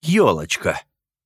Ёлочка.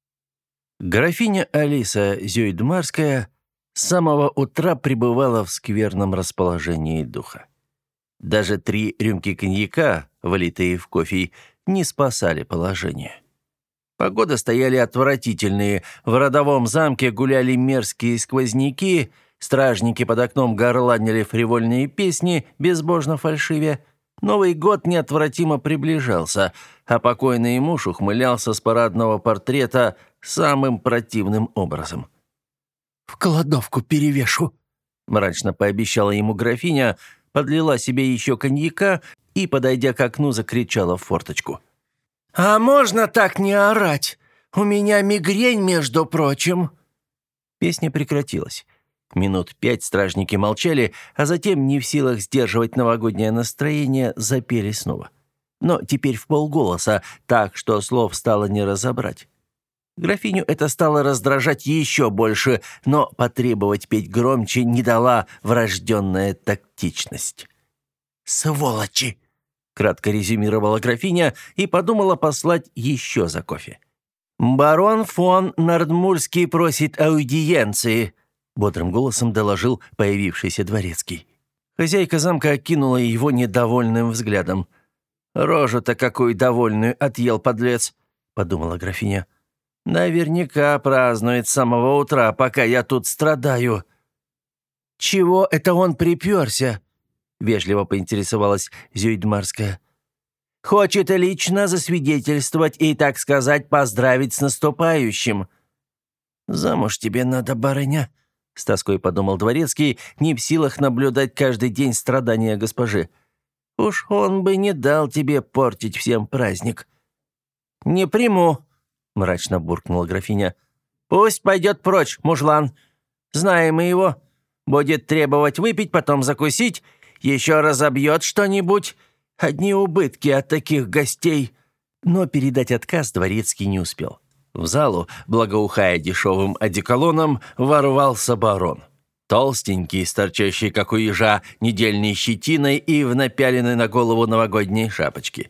Графиня Алиса Зюйдмарская с самого утра пребывала в скверном расположении духа. Даже 3 рюмки коньяка, влитые в кофе, не спасали положение. Погода стояли отвратительные, в родовом замке гуляли мерзкие сквозняки, стражники под окном горланили фривольные песни, безбожно фальшивя. Новый год неотвратимо приближался, а покойный муж ухмылялся с парадного портрета самым противным образом. «В кладовку перевешу», — мрачно пообещала ему графиня, подлила себе еще коньяка и, подойдя к окну, закричала в форточку. «А можно так не орать? У меня мигрень, между прочим». Песня прекратилась. Минут 5 стражники молчали, а затем, не в силах сдерживать новогоднее настроение, запели снова. Но теперь вполголоса, так что слов стало не разобрать. Графиню это стало раздражать еще больше, но потребовать петь громче не дала врожденная тактичность. «Сволочи!» — кратко резюмировала графиня и подумала послать еще за кофе. «Барон фон Нордмурский просит аудиенции», — бодрым голосом доложил появившийся дворецкий. Хозяйка замка окинула его недовольным взглядом. «Рожу-то какую довольную отъел подлец», — подумала графиня. «Наверняка празднует с самого утра, пока я тут страдаю». «Чего это он приперся?» — вежливо поинтересовалась Зюйдмарская. «Хочет лично засвидетельствовать и, так сказать, поздравить с наступающим». «Замуж тебе надо, барыня», — с тоской подумал дворецкий, не в силах наблюдать каждый день страдания госпожи. «Уж он бы не дал тебе портить всем праздник». «Не приму», — мрачно буркнула графиня. «Пусть пойдет прочь, мужлан. Знаем мы его. Будет требовать выпить, потом закусить, еще разобьет что-нибудь. Одни убытки от таких гостей». Но передать отказ дворецкий не успел. В залу, благоухая дешевым одеколоном, ворвался барон. Толстенький, с торчащей, как у ежа, недельной щетиной и в напяленной на голову новогодней шапочке.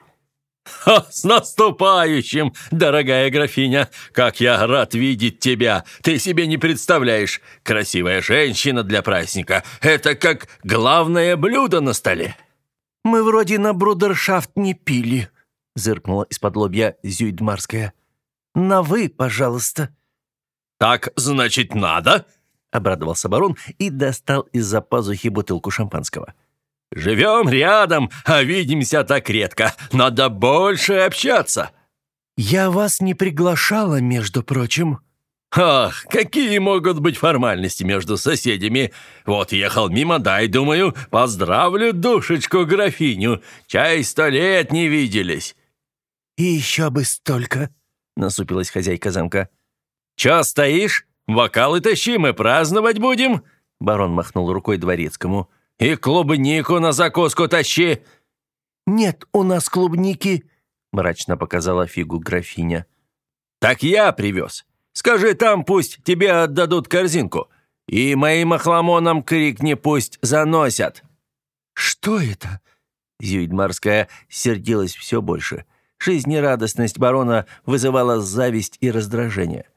«С наступающим, дорогая графиня! Как я рад видеть тебя! Ты себе не представляешь! Красивая женщина для праздника! Это как главное блюдо на столе!» «Мы вроде на брудершафт не пили», — зыркнула из-под лобья Зюйдмарская. «На «вы», пожалуйста». «Так, значит, надо?» — обрадовался барон и достал из-за пазухи бутылку шампанского. «Живем рядом, а видимся так редко. Надо больше общаться». «Я вас не приглашала, между прочим». «Ах, какие могут быть формальности между соседями? Вот ехал мимо, дай, думаю, поздравлю душечку-графиню. Чай 100 лет не виделись». «И еще бы столько», — насупилась хозяйка замка. «Чё стоишь? Бокалы тащи, мы праздновать будем?» Барон махнул рукой дворецкому. «И клубнику на закуску тащи!» «Нет у нас клубники», — мрачно показала фигу графиня. «Так я привез. Скажи там, пусть тебе отдадут корзинку. И моим охламонам крикни, пусть заносят». «Что это?» Зюйдмарская сердилась все больше. Жизнерадостность барона вызывала зависть и раздражение.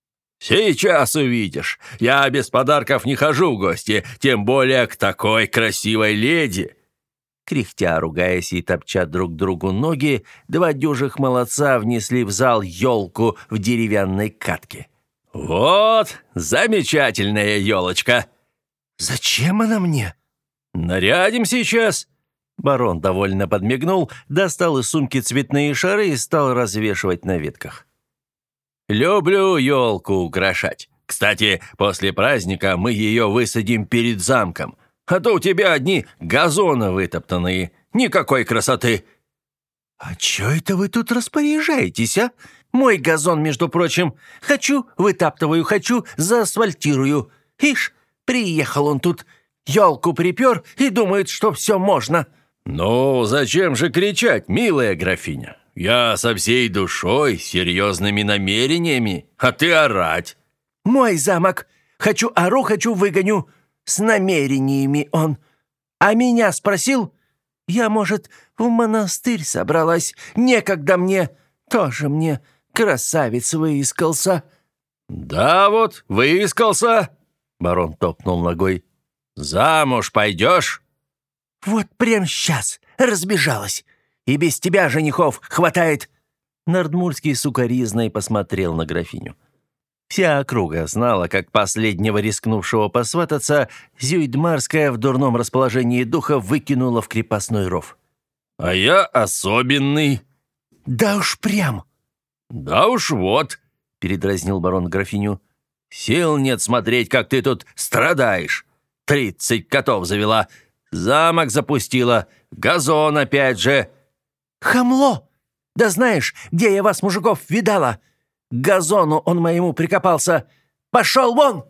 «Сейчас увидишь. Я без подарков не хожу в гости, тем более к такой красивой леди». Кряхтя, ругаясь и топча друг другу ноги, 2 дюжих молодца внесли в зал елку в деревянной катке. «Вот, замечательная елочка!» «Зачем она мне?» «Нарядим сейчас!» Барон довольно подмигнул, достал из сумки цветные шары и стал развешивать на ветках. «Люблю елку украшать. Кстати, после праздника мы ее высадим перед замком. А то у тебя одни газоны вытоптанные. Никакой красоты». «А чё это вы тут распоряжаетесь, а? Мой газон, между прочим. Хочу — вытаптываю, хочу — заасфальтирую. Ишь, приехал он тут, елку припер и думает, что все можно». «Ну, зачем же кричать, милая графиня? Я со всей душой, серьезными намерениями, а ты орать». «Мой замок. Хочу ору, хочу выгоню. С намерениями он. А меня спросил? Я, может, в монастырь собралась. Некогда мне. Тоже мне Красавец выискался!» «Да вот, выискался!» Барон топнул ногой. «Замуж пойдешь?» «Вот прям сейчас разбежалась. И без тебя женихов хватает!» Нордмурский сукоризной посмотрел на графиню. Вся округа знала, как последнего рискнувшего посвататься Зюйдмарская в дурном расположении духа выкинула в крепостной ров. «А я особенный». «Да уж прям!» «Да уж вот», — передразнил барон графиню. «Сил нет смотреть, как ты тут страдаешь. 30 котов завела, замок запустила, газон опять же». «Хамло! Да знаешь, где я вас, мужиков, видала? К газону он моему прикопался. Пошел вон!»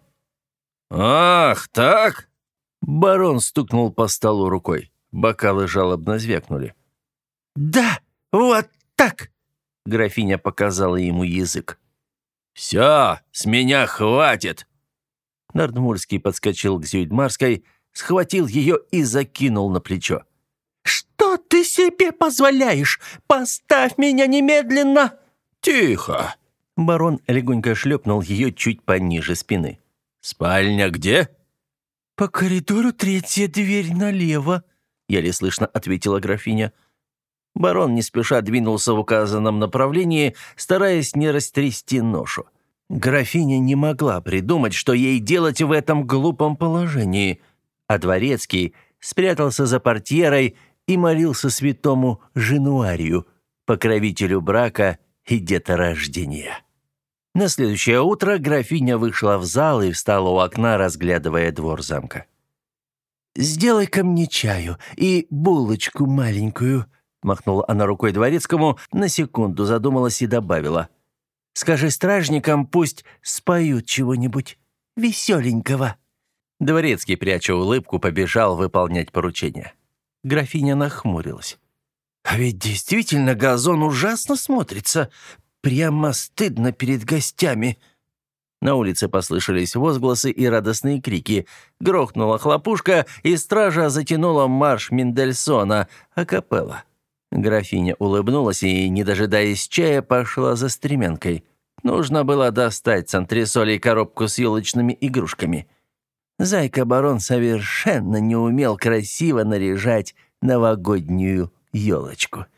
«Ах, так?» Барон стукнул по столу рукой. Бокалы жалобно звякнули. «Да, вот так!» Графиня показала ему язык. «Все, с меня хватит!» Нордмурский подскочил к Зюйдмарской, схватил ее и закинул на плечо. «Что ты себе позволяешь? Поставь меня немедленно!» «Тихо!» Барон легонько шлепнул ее чуть пониже спины. «Спальня где?» «По коридору 3-я дверь налево», — еле слышно ответила графиня. Барон не спеша двинулся в указанном направлении, стараясь не растрясти ношу. Графиня не могла придумать, что ей делать в этом глупом положении, а дворецкий спрятался за портьерой и молился святому Женуарию, покровителю брака и деторождения. На следующее утро графиня вышла в зал и встала у окна, разглядывая двор замка. «Сделай-ка мне чаю и булочку маленькую», — махнула она рукой дворецкому, на секунду задумалась и добавила. «Скажи стражникам, пусть споют чего-нибудь веселенького». Дворецкий, пряча улыбку, побежал выполнять поручение. Графиня нахмурилась. «А ведь действительно газон ужасно смотрится. Прямо стыдно перед гостями». На улице послышались возгласы и радостные крики. Грохнула хлопушка, и стража затянула марш Мендельсона акапелла. Графиня улыбнулась и, не дожидаясь чая, пошла за стремянкой. Нужно было достать с антресолей коробку с елочными игрушками. Зайка-барон совершенно не умел красиво наряжать новогоднюю елочку.